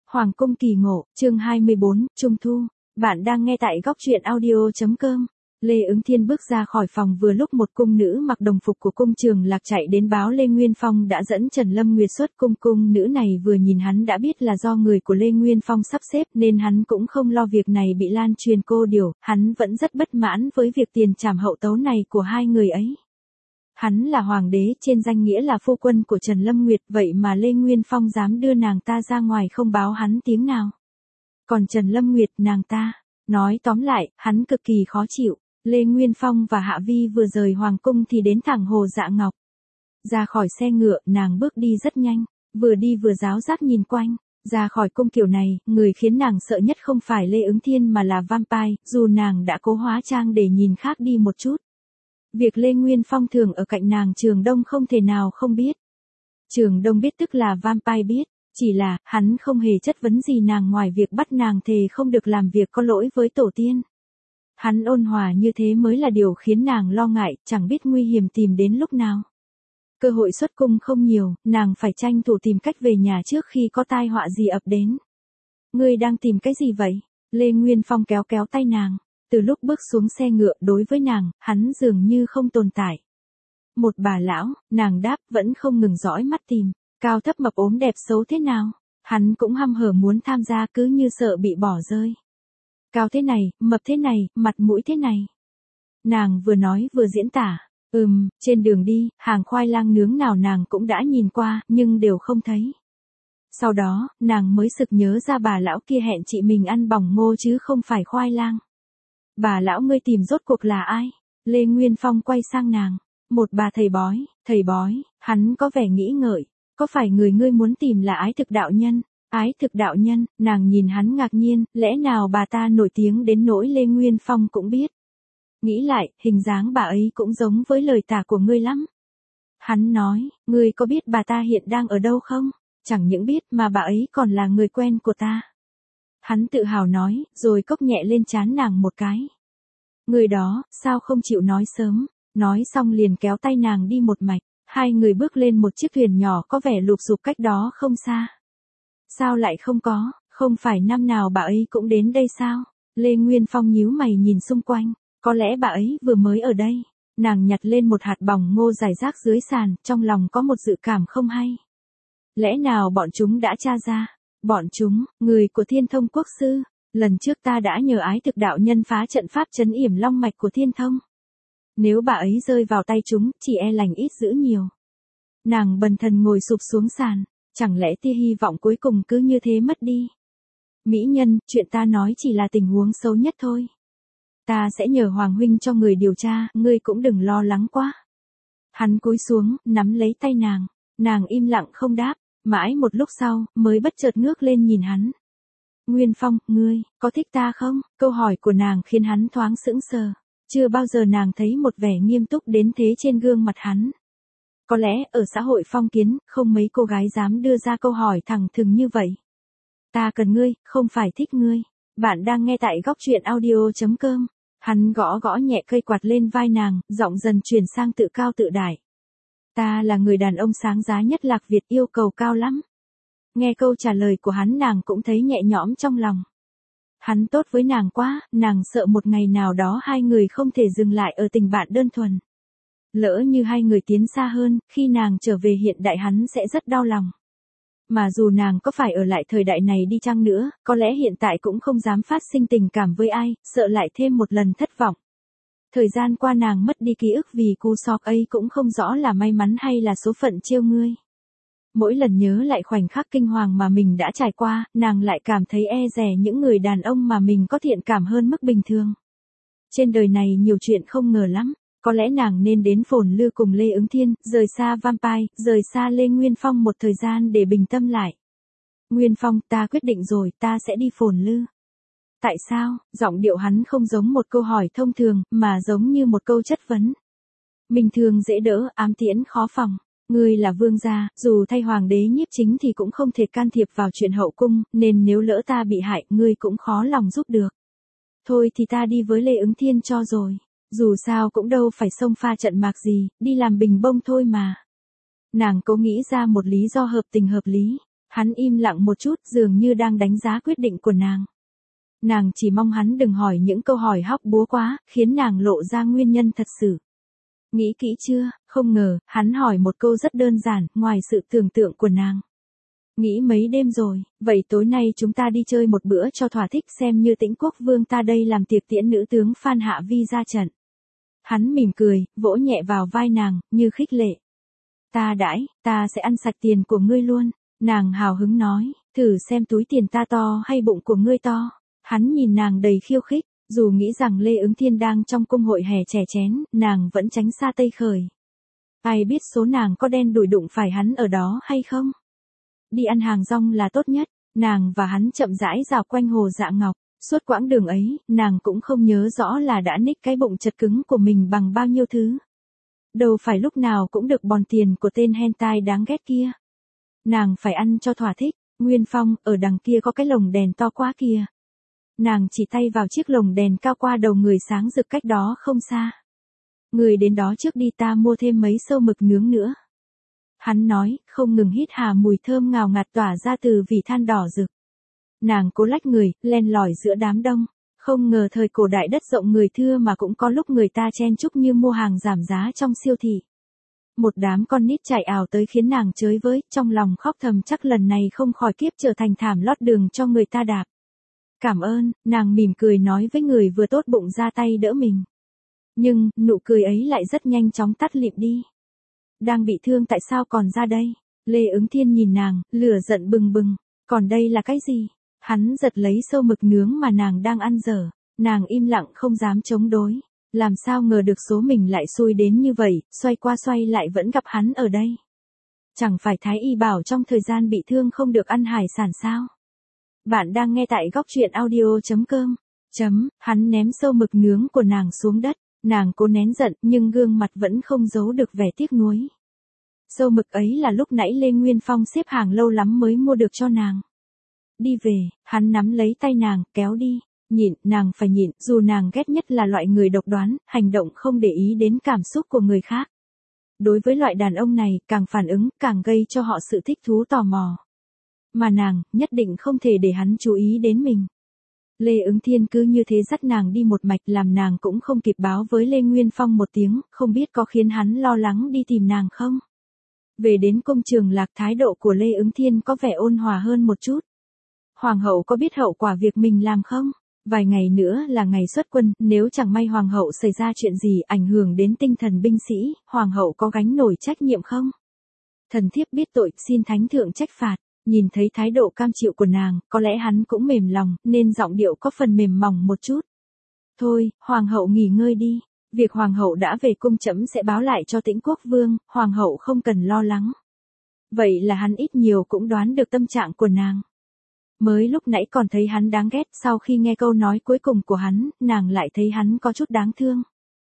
Hoàng cung kỳ ngộ, chương 24, Trung thu. Bạn đang nghe tại góc truyện audio.com. Lê Ứng Thiên bước ra khỏi phòng vừa lúc một cung nữ mặc đồng phục của cung Trường Lạc chạy đến báo Lê Nguyên Phong đã dẫn Trần Lâm Nguyệt xuất cung. Cung nữ này vừa nhìn hắn đã biết là do người của Lê Nguyên Phong sắp xếp nên hắn cũng không lo việc này bị lan truyền cô điều, hắn vẫn rất bất mãn với việc tiền trảm hậu tấu này của hai người ấy. Hắn là hoàng đế trên danh nghĩa là phu quân của Trần Lâm Nguyệt, vậy mà Lê Nguyên Phong dám đưa nàng ta ra ngoài không báo hắn tiếng nào. Còn Trần Lâm Nguyệt nàng ta, nói tóm lại, hắn cực kỳ khó chịu. Lê Nguyên Phong và Hạ Vi vừa rời hoàng cung thì đến thẳng Hồ Dạ Ngọc. Ra khỏi xe ngựa, nàng bước đi rất nhanh, vừa đi vừa ráo rác nhìn quanh. Ra khỏi cung kiểu này, người khiến nàng sợ nhất không phải Lê Ứng Thiên mà là Vampire, dù nàng đã cố hóa trang để nhìn khác đi một chút. Việc Lê Nguyên Phong thường ở cạnh nàng Trường Đông không thể nào không biết. Trường Đông biết tức là Vampire biết, chỉ là, hắn không hề chất vấn gì nàng ngoài việc bắt nàng thề không được làm việc có lỗi với tổ tiên. Hắn ôn hòa như thế mới là điều khiến nàng lo ngại, chẳng biết nguy hiểm tìm đến lúc nào. Cơ hội xuất cung không nhiều, nàng phải tranh thủ tìm cách về nhà trước khi có tai họa gì ập đến. Ngươi đang tìm cái gì vậy? Lê Nguyên Phong kéo kéo tay nàng. Từ lúc bước xuống xe ngựa đối với nàng, hắn dường như không tồn tại. Một bà lão, nàng đáp vẫn không ngừng dõi mắt tìm, cao thấp mập ốm đẹp xấu thế nào. Hắn cũng hăm hở muốn tham gia cứ như sợ bị bỏ rơi. Cao thế này, mập thế này, mặt mũi thế này. Nàng vừa nói vừa diễn tả. Trên đường đi, hàng khoai lang nướng nào nàng cũng đã nhìn qua, nhưng đều không thấy. Sau đó, nàng mới sực nhớ ra bà lão kia hẹn chị mình ăn bỏng ngô chứ không phải khoai lang. Bà lão ngươi tìm rốt cuộc là ai? Lê Nguyên Phong quay sang nàng. Một bà thầy bói, hắn có vẻ nghĩ ngợi. Có phải người ngươi muốn tìm là Ái Thực đạo nhân? Ái Thực đạo nhân, nàng nhìn hắn ngạc nhiên, lẽ nào bà ta nổi tiếng đến nỗi Lê Nguyên Phong cũng biết. Nghĩ lại, hình dáng bà ấy cũng giống với lời tả của ngươi lắm. Hắn nói, ngươi có biết bà ta hiện đang ở đâu không? Chẳng những biết mà bà ấy còn là người quen của ta. Hắn tự hào nói, rồi cốc nhẹ lên trán nàng một cái. Người đó, sao không chịu nói sớm, nói xong liền kéo tay nàng đi một mạch, hai người bước lên một chiếc thuyền nhỏ có vẻ lụp xụp cách đó không xa. Sao lại không có, không phải năm nào bà ấy cũng đến đây sao? Lê Nguyên Phong nhíu mày nhìn xung quanh, có lẽ bà ấy vừa mới ở đây. Nàng nhặt lên một hạt bỏng ngô rải rác dưới sàn, trong lòng có một dự cảm không hay. Lẽ nào bọn chúng đã tra ra? Bọn chúng, người của Thiên Thông Quốc Sư, lần trước ta đã nhờ Ái Thực đạo nhân phá trận pháp trấn yểm long mạch của Thiên Thông. Nếu bà ấy rơi vào tay chúng, chỉ e lành ít dữ nhiều. Nàng bần thần ngồi sụp xuống sàn, chẳng lẽ tia hy vọng cuối cùng cứ như thế mất đi? Mỹ nhân, chuyện ta nói chỉ là tình huống xấu nhất thôi. Ta sẽ nhờ Hoàng huynh cho người điều tra, ngươi cũng đừng lo lắng quá. Hắn cúi xuống, nắm lấy tay nàng im lặng không đáp. Mãi một lúc sau, mới bất chợt ngước lên nhìn hắn. Nguyên Phong, ngươi, có thích ta không? Câu hỏi của nàng khiến hắn thoáng sững sờ. Chưa bao giờ nàng thấy một vẻ nghiêm túc đến thế trên gương mặt hắn. Có lẽ, ở xã hội phong kiến, không mấy cô gái dám đưa ra câu hỏi thẳng thừng như vậy. Ta cần ngươi, không phải thích ngươi. Bạn đang nghe tại góc truyện audio.com. Hắn gõ gõ nhẹ cây quạt lên vai nàng, giọng dần chuyển sang tự cao tự đại. Ta là người đàn ông sáng giá nhất Lạc Việt, yêu cầu cao lắm. Nghe câu trả lời của hắn nàng cũng thấy nhẹ nhõm trong lòng. Hắn tốt với nàng quá, nàng sợ một ngày nào đó hai người không thể dừng lại ở tình bạn đơn thuần. Lỡ như hai người tiến xa hơn, khi nàng trở về hiện đại hắn sẽ rất đau lòng. Mà dù nàng có phải ở lại thời đại này đi chăng nữa, có lẽ hiện tại cũng không dám phát sinh tình cảm với ai, sợ lại thêm một lần thất vọng. Thời gian qua nàng mất đi ký ức vì cú sốc ấy cũng không rõ là may mắn hay là số phận trêu ngươi. Mỗi lần nhớ lại khoảnh khắc kinh hoàng mà mình đã trải qua, nàng lại cảm thấy e dè những người đàn ông mà mình có thiện cảm hơn mức bình thường. Trên đời này nhiều chuyện không ngờ lắm, có lẽ nàng nên đến Phồn Lư cùng Lê Ứng Thiên, rời xa Vampire, rời xa Lê Nguyên Phong một thời gian để bình tâm lại. Nguyên Phong, ta quyết định rồi, ta sẽ đi Phồn Lư. Tại sao? Giọng điệu hắn không giống một câu hỏi thông thường, mà giống như một câu chất vấn. Bình thường dễ đỡ, ám tiễn khó phòng. Ngươi là vương gia, dù thay hoàng đế nhiếp chính thì cũng không thể can thiệp vào chuyện hậu cung, nên nếu lỡ ta bị hại, ngươi cũng khó lòng giúp được. Thôi thì ta đi với Lê Ứng Thiên cho rồi. Dù sao cũng đâu phải xông pha trận mạc gì, đi làm bình bông thôi mà. Nàng cố nghĩ ra một lý do hợp tình hợp lý. Hắn im lặng một chút, dường như đang đánh giá quyết định của nàng. Nàng chỉ mong hắn đừng hỏi những câu hỏi hóc búa quá, khiến nàng lộ ra nguyên nhân thật sự. Nghĩ kỹ chưa? Không ngờ, hắn hỏi một câu rất đơn giản, ngoài sự tưởng tượng của nàng. Nghĩ mấy đêm rồi, vậy tối nay chúng ta đi chơi một bữa cho thỏa thích, xem như Tĩnh Quốc Vương ta đây làm tiệc tiễn nữ tướng Phan Hạ Vi ra trận. Hắn mỉm cười, vỗ nhẹ vào vai nàng, như khích lệ. Ta sẽ ăn sạch tiền của ngươi luôn. Nàng hào hứng nói, thử xem túi tiền ta to hay bụng của ngươi to. Hắn nhìn nàng đầy khiêu khích, dù nghĩ rằng Lê Ứng Thiên đang trong cung hội hè chè chén, nàng vẫn tránh xa tây khởi. Ai biết số nàng có đen đủi đụng phải hắn ở đó hay không? Đi ăn hàng rong là tốt nhất. Nàng và hắn chậm rãi dạo quanh hồ Dạ Ngọc. Suốt quãng đường ấy, nàng cũng không nhớ rõ là đã ních cái bụng chật cứng của mình bằng bao nhiêu thứ. Đâu phải lúc nào cũng được bòn tiền của tên hentai đáng ghét kia. Nàng phải ăn cho thỏa thích. Nguyên Phong, ở đằng kia có cái lồng đèn to quá kìa. Nàng chỉ tay vào chiếc lồng đèn cao qua đầu người sáng rực cách đó không xa. Người đến đó trước đi, ta mua thêm mấy sâu mực nướng nữa. Hắn nói, không ngừng hít hà mùi thơm ngào ngạt tỏa ra từ vỉ than đỏ rực. Nàng cố lách người, len lỏi giữa đám đông. Không ngờ thời cổ đại đất rộng người thưa mà cũng có lúc người ta chen chúc như mua hàng giảm giá trong siêu thị. Một đám con nít chạy ảo tới khiến nàng chới với, trong lòng khóc thầm chắc lần này không khỏi kiếp trở thành thảm lót đường cho người ta đạp. Cảm ơn, nàng mỉm cười nói với người vừa tốt bụng ra tay đỡ mình. Nhưng, nụ cười ấy lại rất nhanh chóng tắt lịm đi. Đang bị thương tại sao còn ra đây? Lê Ứng Thiên nhìn nàng, lửa giận bừng bừng. Còn đây là cái gì? Hắn giật lấy sâu mực nướng mà nàng đang ăn dở. Nàng im lặng không dám chống đối. Làm sao ngờ được số mình lại xui đến như vậy, xoay qua xoay lại vẫn gặp hắn ở đây. Chẳng phải Thái Y bảo trong thời gian bị thương không được ăn hải sản sao? Bạn đang nghe tại góc truyện audio.com. Hắn ném sâu mực nướng của nàng xuống đất. Nàng cố nén giận nhưng gương mặt vẫn không giấu được vẻ tiếc nuối. Sâu mực ấy là lúc nãy Lê Nguyên Phong xếp hàng lâu lắm mới mua được cho nàng. Đi về, hắn nắm lấy tay nàng, kéo đi. Nhịn, nàng phải nhịn, dù nàng ghét nhất là loại người độc đoán, hành động không để ý đến cảm xúc của người khác. Đối với loại đàn ông này, càng phản ứng, càng gây cho họ sự thích thú tò mò. Mà nàng, nhất định không thể để hắn chú ý đến mình. Lê Ứng Thiên cứ như thế dắt nàng đi một mạch, làm nàng cũng không kịp báo với Lê Nguyên Phong một tiếng, không biết có khiến hắn lo lắng đi tìm nàng không. Về đến cung Trường Lạc, thái độ của Lê Ứng Thiên có vẻ ôn hòa hơn một chút. Hoàng hậu có biết hậu quả việc mình làm không? Vài ngày nữa là ngày xuất quân, nếu chẳng may hoàng hậu xảy ra chuyện gì ảnh hưởng đến tinh thần binh sĩ, hoàng hậu có gánh nổi trách nhiệm không? Thần thiếp biết tội, xin thánh thượng trách phạt. Nhìn thấy thái độ cam chịu của nàng, có lẽ hắn cũng mềm lòng, nên giọng điệu có phần mềm mỏng một chút. Thôi, hoàng hậu nghỉ ngơi đi. Việc hoàng hậu đã về cung trẫm sẽ báo lại cho Tĩnh Quốc Vương, hoàng hậu không cần lo lắng. Vậy là hắn ít nhiều cũng đoán được tâm trạng của nàng. Mới lúc nãy còn thấy hắn đáng ghét, sau khi nghe câu nói cuối cùng của hắn, nàng lại thấy hắn có chút đáng thương.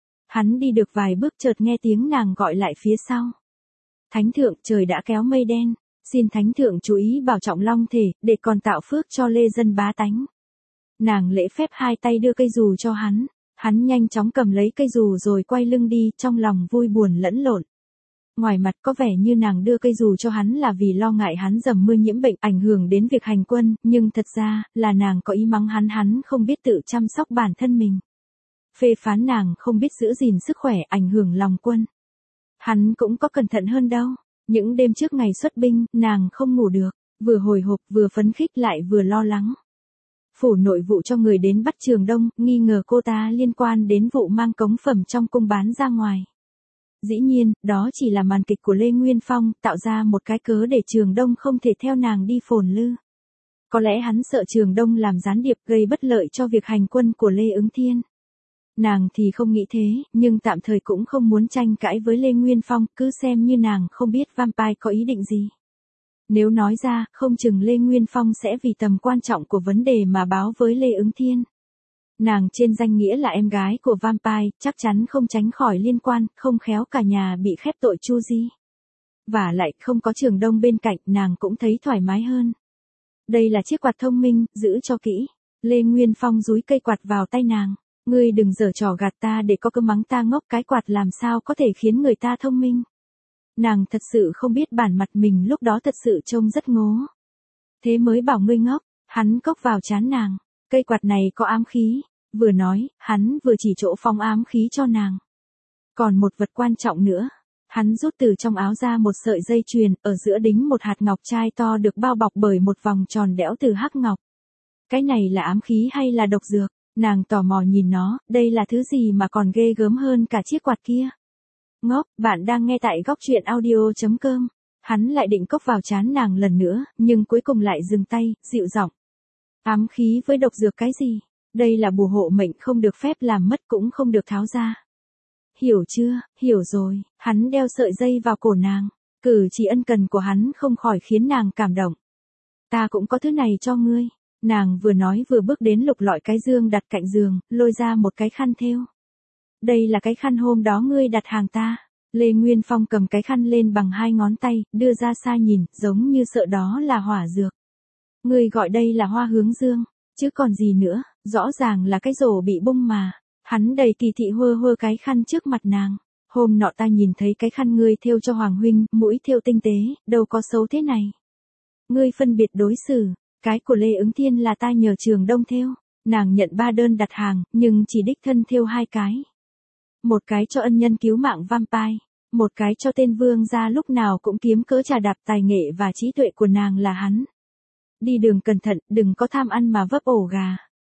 Hắn đi được vài bước chợt nghe tiếng nàng gọi lại phía sau. Thánh thượng, trời đã kéo mây đen. Xin thánh thượng chú ý bảo trọng long thể, để còn tạo phước cho lê dân bá tánh. Nàng lễ phép hai tay đưa cây dù cho hắn. Hắn nhanh chóng cầm lấy cây dù rồi quay lưng đi, trong lòng vui buồn lẫn lộn. Ngoài mặt có vẻ như nàng đưa cây dù cho hắn là vì lo ngại hắn dầm mưa nhiễm bệnh ảnh hưởng đến việc hành quân, nhưng thật ra là nàng có ý mắng hắn không biết tự chăm sóc bản thân mình. Phê phán nàng không biết giữ gìn sức khỏe ảnh hưởng lòng quân. Hắn cũng có cẩn thận hơn đâu. Những đêm trước ngày xuất binh, nàng không ngủ được, vừa hồi hộp vừa phấn khích lại vừa lo lắng. Phủ nội vụ cho người đến bắt Trường Đông, nghi ngờ cô ta liên quan đến vụ mang cống phẩm trong cung bán ra ngoài. Dĩ nhiên, đó chỉ là màn kịch của Lê Nguyên Phong, tạo ra một cái cớ để Trường Đông không thể theo nàng đi phồn lư. Có lẽ hắn sợ Trường Đông làm gián điệp gây bất lợi cho việc hành quân của Lê Ứng Thiên. Nàng thì không nghĩ thế, nhưng tạm thời cũng không muốn tranh cãi với Lê Nguyên Phong, cứ xem như nàng không biết Vampire có ý định gì. Nếu nói ra, không chừng Lê Nguyên Phong sẽ vì tầm quan trọng của vấn đề mà báo với Lê Ứng Thiên. Nàng trên danh nghĩa là em gái của Vampire, chắc chắn không tránh khỏi liên quan, không khéo cả nhà bị khép tội chu di. Và lại không có Trường Đông bên cạnh, nàng cũng thấy thoải mái hơn. Đây là chiếc quạt thông minh, giữ cho kỹ. Lê Nguyên Phong dúi cây quạt vào tay nàng. Ngươi đừng giở trò gạt ta để có cơ mắng ta ngốc, cái quạt làm sao có thể khiến người ta thông minh. Nàng thật sự không biết bản mặt mình lúc đó thật sự trông rất ngố. Thế mới bảo ngươi ngốc, hắn cốc vào trán nàng. Cây quạt này có ám khí. Vừa nói, hắn vừa chỉ chỗ phong ám khí cho nàng. Còn một vật quan trọng nữa. Hắn rút từ trong áo ra một sợi dây chuyền, ở giữa đính một hạt ngọc trai to được bao bọc bởi một vòng tròn đẽo từ hắc ngọc. Cái này là ám khí hay là độc dược? Nàng tò mò nhìn nó, đây là thứ gì mà còn ghê gớm hơn cả chiếc quạt kia? Ngốc, bạn đang nghe tại góc truyện audio.com. Hắn lại định cốc vào trán nàng lần nữa, nhưng cuối cùng lại dừng tay, dịu giọng. Ám khí với độc dược cái gì? Đây là bùa hộ mệnh, không được phép làm mất cũng không được tháo ra. Hiểu chưa? Hiểu rồi. Hắn đeo sợi dây vào cổ nàng. Cử chỉ ân cần của hắn không khỏi khiến nàng cảm động. Ta cũng có thứ này cho ngươi. Nàng vừa nói vừa bước đến lục lọi cái dương đặt cạnh giường, lôi ra một cái khăn thêu. Đây là cái khăn hôm đó ngươi đặt hàng ta. Lê Nguyên Phong cầm cái khăn lên bằng hai ngón tay, đưa ra xa nhìn, giống như sợ đó là hỏa dược. Ngươi gọi đây là hoa hướng dương, chứ còn gì nữa, rõ ràng là cái rổ bị bung mà. Hắn đầy kỳ thị hơ hơ cái khăn trước mặt nàng. Hôm nọ ta nhìn thấy cái khăn ngươi thêu cho Hoàng huynh, mũi thêu tinh tế, đâu có xấu thế này. Ngươi phân biệt đối xử, cái của Lê Ứng Thiên là ta nhờ Trường Đông thêu. Nàng nhận 3 đơn đặt hàng, nhưng chỉ đích thân thêu 2 cái. Một cái cho ân nhân cứu mạng vampire, một cái cho tên vương gia lúc nào cũng kiếm cớ trà đạp tài nghệ và trí tuệ của nàng là hắn. Đi đường cẩn thận, đừng có tham ăn mà vấp ổ gà.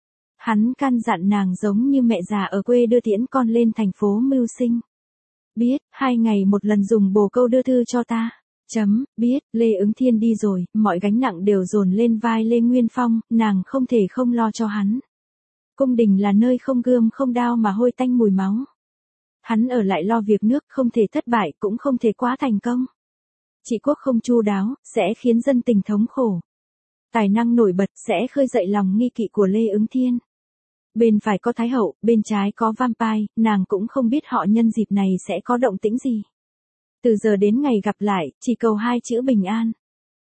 Hắn căn dặn nàng giống như mẹ già ở quê đưa tiễn con lên thành phố mưu sinh. Biết, 2 ngày một lần dùng bồ câu đưa thư cho ta. Biết, Lê Ứng Thiên đi rồi, mọi gánh nặng đều dồn lên vai Lê Nguyên Phong, nàng không thể không lo cho hắn. Cung đình là nơi không gươm không đao mà hôi tanh mùi máu. Hắn ở lại lo việc nước, không thể thất bại cũng không thể quá thành công. Trị quốc không chu đáo, sẽ khiến dân tình thống khổ. Tài năng nổi bật sẽ khơi dậy lòng nghi kỵ của Lê Ứng Thiên. Bên phải có Thái Hậu, bên trái có vampire, nàng cũng không biết họ nhân dịp này sẽ có động tĩnh gì. Từ giờ đến ngày gặp lại, chỉ cầu 2 chữ bình an.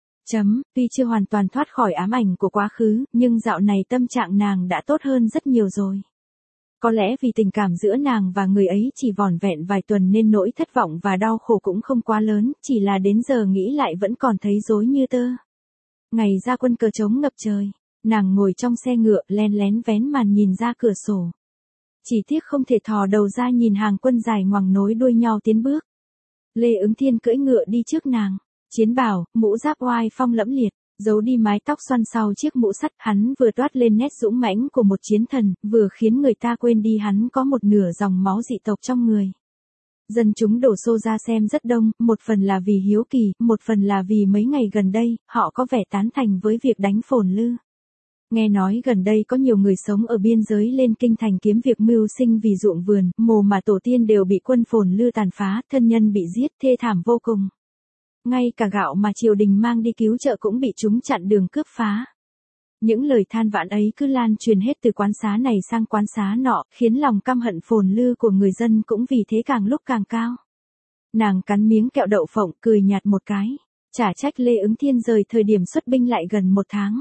Tuy chưa hoàn toàn thoát khỏi ám ảnh của quá khứ, nhưng dạo này tâm trạng nàng đã tốt hơn rất nhiều rồi. Có lẽ vì tình cảm giữa nàng và người ấy chỉ vỏn vẹn vài tuần nên nỗi thất vọng và đau khổ cũng không quá lớn, chỉ là đến giờ nghĩ lại vẫn còn thấy rối như tơ. Ngày ra quân cờ trống ngập trời, nàng ngồi trong xe ngựa len lén vén màn nhìn ra cửa sổ. Chỉ tiếc không thể thò đầu ra nhìn hàng quân dài ngoằng nối đuôi nhau tiến bước. Lê Ứng Thiên cưỡi ngựa đi trước nàng, chiến bào, mũ giáp oai phong lẫm liệt, giấu đi mái tóc xoăn sau chiếc mũ sắt, hắn vừa toát lên nét dũng mãnh của một chiến thần, vừa khiến người ta quên đi hắn có một nửa dòng máu dị tộc trong người. Dân chúng đổ xô ra xem rất đông, một phần là vì hiếu kỳ, một phần là vì mấy ngày gần đây, họ có vẻ tán thành với việc đánh Phồn Lư. Nghe nói gần đây có nhiều người sống ở biên giới lên kinh thành kiếm việc mưu sinh vì ruộng vườn, mồ mà tổ tiên đều bị quân Phồn Lư tàn phá, thân nhân bị giết thê thảm vô cùng. Ngay cả gạo mà triều đình mang đi cứu trợ cũng bị chúng chặn đường cướp phá. Những lời than vãn ấy cứ lan truyền hết từ quán xá này sang quán xá nọ, khiến lòng căm hận Phồn Lư của người dân cũng vì thế càng lúc càng cao. Nàng cắn miếng kẹo đậu phộng, cười nhạt một cái. Chả trách Lê Ứng Thiên rời thời điểm xuất binh lại gần 1 tháng.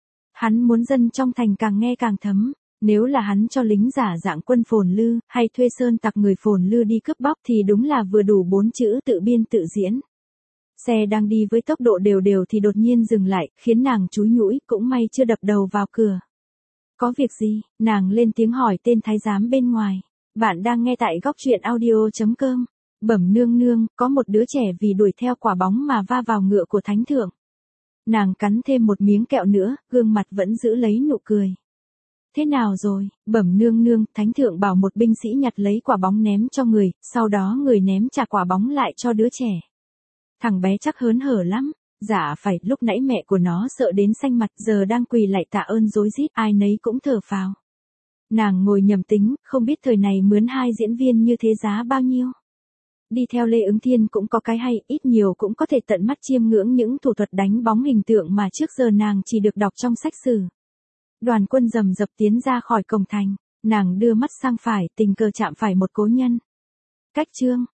Hắn muốn dân trong thành càng nghe càng thấm. Nếu là hắn cho lính giả dạng quân Phồn Lư, hay thuê sơn tặc người Phồn Lư đi cướp bóc thì đúng là vừa đủ 4 chữ tự biên tự diễn. Xe đang đi với tốc độ đều đều thì đột nhiên dừng lại, khiến nàng chúi nhũi, cũng may chưa đập đầu vào cửa. Có việc gì? Nàng lên tiếng hỏi tên thái giám bên ngoài. Bạn đang nghe tại góc truyện audio.com. Bẩm nương nương, có một đứa trẻ vì đuổi theo quả bóng mà va vào ngựa của thánh thượng. Nàng cắn thêm một miếng kẹo nữa, gương mặt vẫn giữ lấy nụ cười. Thế nào rồi? Bẩm nương nương, thánh thượng bảo một binh sĩ nhặt lấy quả bóng ném cho người, sau đó người ném trả quả bóng lại cho đứa trẻ. Thằng bé chắc hớn hở lắm. Dạ phải, lúc nãy mẹ của nó sợ đến xanh mặt, giờ đang quỳ lại tạ ơn rối rít, ai nấy cũng thở phào. Nàng ngồi nhầm tính, không biết thời này mướn 2 diễn viên như thế giá bao nhiêu. Đi theo Lê Ứng Thiên cũng có cái hay, ít nhiều cũng có thể tận mắt chiêm ngưỡng những thủ thuật đánh bóng hình tượng mà trước giờ nàng chỉ được đọc trong sách sử. Đoàn quân rầm rập tiến ra khỏi cổng thành, nàng đưa mắt sang phải, tình cờ chạm phải một cố nhân. Cách trương,